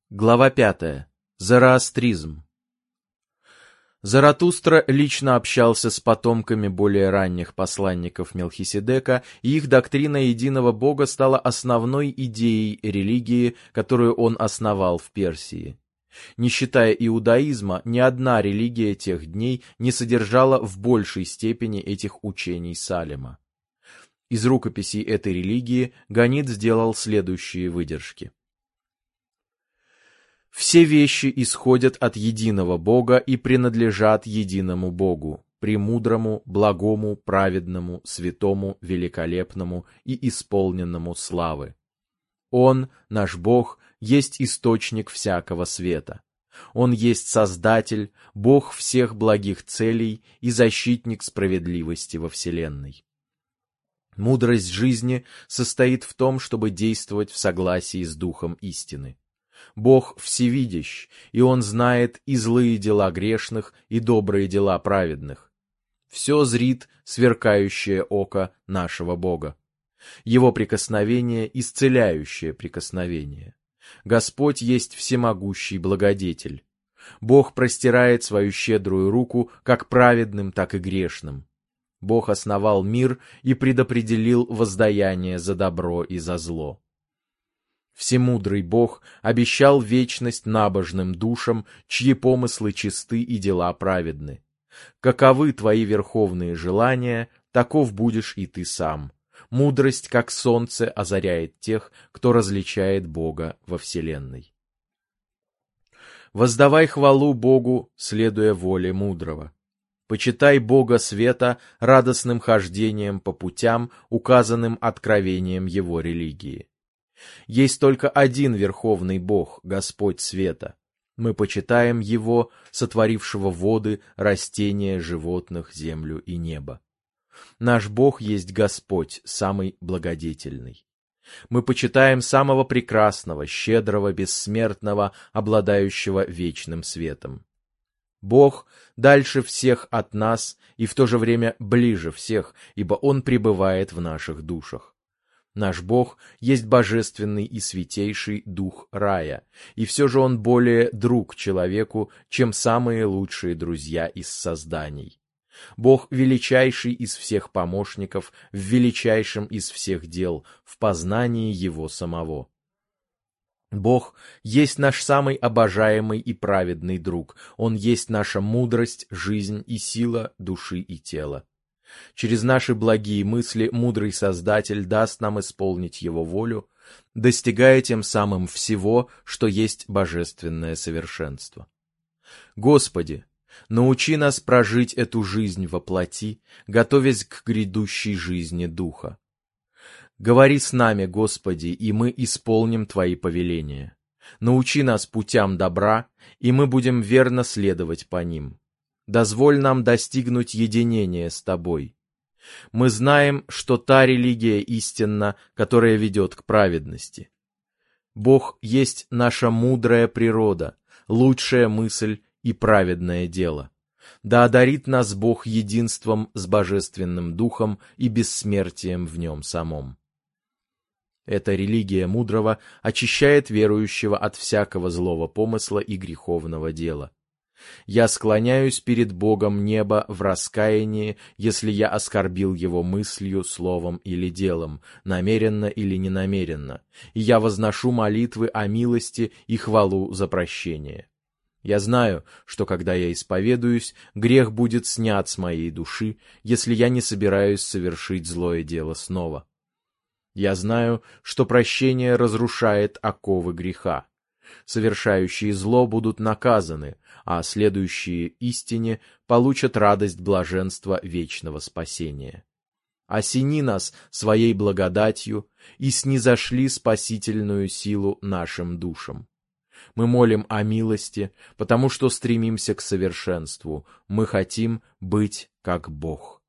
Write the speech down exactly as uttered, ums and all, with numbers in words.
Глава пятая. Зороастризм. Заратустра лично общался с потомками более ранних посланников Мелхиседека, и их доктрина единого Бога стала основной идеей религии, которую он основал в Персии. Не считая иудаизма, ни одна религия тех дней не содержала в большей степени этих учений Салема. Из рукописей этой религии Ганит сделал следующие выдержки. Все вещи исходят от единого Бога и принадлежат единому Богу, премудрому, благому, праведному, святому, великолепному и исполненному славы. Он, наш Бог, есть источник всякого света. Он есть Создатель, Бог всех благих целей и защитник справедливости во вселенной. Мудрость жизни состоит в том, чтобы действовать в согласии с Духом истины. Бог всевидящ, и Он знает и злые дела грешных, и добрые дела праведных. Все зрит сверкающее око нашего Бога. Его прикосновение — исцеляющее прикосновение. Господь есть всемогущий благодетель. Бог простирает свою щедрую руку как праведным, так и грешным. Бог основал мир и предопределил воздаяние за добро и за зло. Всемудрый Бог обещал вечность набожным душам, чьи помыслы чисты и дела праведны. Каковы твои верховные желания, таков будешь и ты сам. Мудрость, как солнце, озаряет тех, кто различает Бога во вселенной. Воздавай хвалу Богу, следуя воле мудрого. Почитай Бога света радостным хождением по путям, указанным откровением его религии. Есть только один верховный Бог, Господь света. Мы почитаем Его, сотворившего воды, растения, животных, землю и небо. Наш Бог есть Господь, самый благодетельный. Мы почитаем самого прекрасного, щедрого, бессмертного, обладающего вечным светом. Бог дальше всех от нас и в то же время ближе всех, ибо Он пребывает в наших душах. Наш Бог есть божественный и святейший дух рая, и все же Он более друг человеку, чем самые лучшие друзья из созданий. Бог величайший из всех помощников, в величайшем из всех дел, в познании Его самого. Бог есть наш самый обожаемый и праведный друг, Он есть наша мудрость, жизнь и сила души и тела. Через наши благие мысли мудрый Создатель даст нам исполнить Его волю, достигая тем самым всего, что есть божественное совершенство. Господи, научи нас прожить эту жизнь во плоти, готовясь к грядущей жизни Духа. Говори с нами, Господи, и мы исполним Твои повеления. Научи нас путям добра, и мы будем верно следовать по ним. Дозволь нам достигнуть единения с Тобой. Мы знаем, что та религия истинна, которая ведет к праведности. Бог есть наша мудрая природа, лучшая мысль и праведное дело. Да одарит нас Бог единством с Божественным Духом и бессмертием в Нем самом. Эта религия мудрого очищает верующего от всякого злого помысла и греховного дела. Я склоняюсь перед Богом неба в раскаянии, если я оскорбил Его мыслью, словом или делом, намеренно или ненамеренно, и я возношу молитвы о милости и хвалу за прощение. Я знаю, что когда я исповедуюсь, грех будет снят с моей души, если я не собираюсь совершить злое дело снова. Я знаю, что прощение разрушает оковы греха. Совершающие зло будут наказаны, а следующие истине получат радость блаженства вечного спасения. Осени нас своей благодатью и снизошли спасительную силу нашим душам. Мы молим о милости, потому что стремимся к совершенству, мы хотим быть как Бог.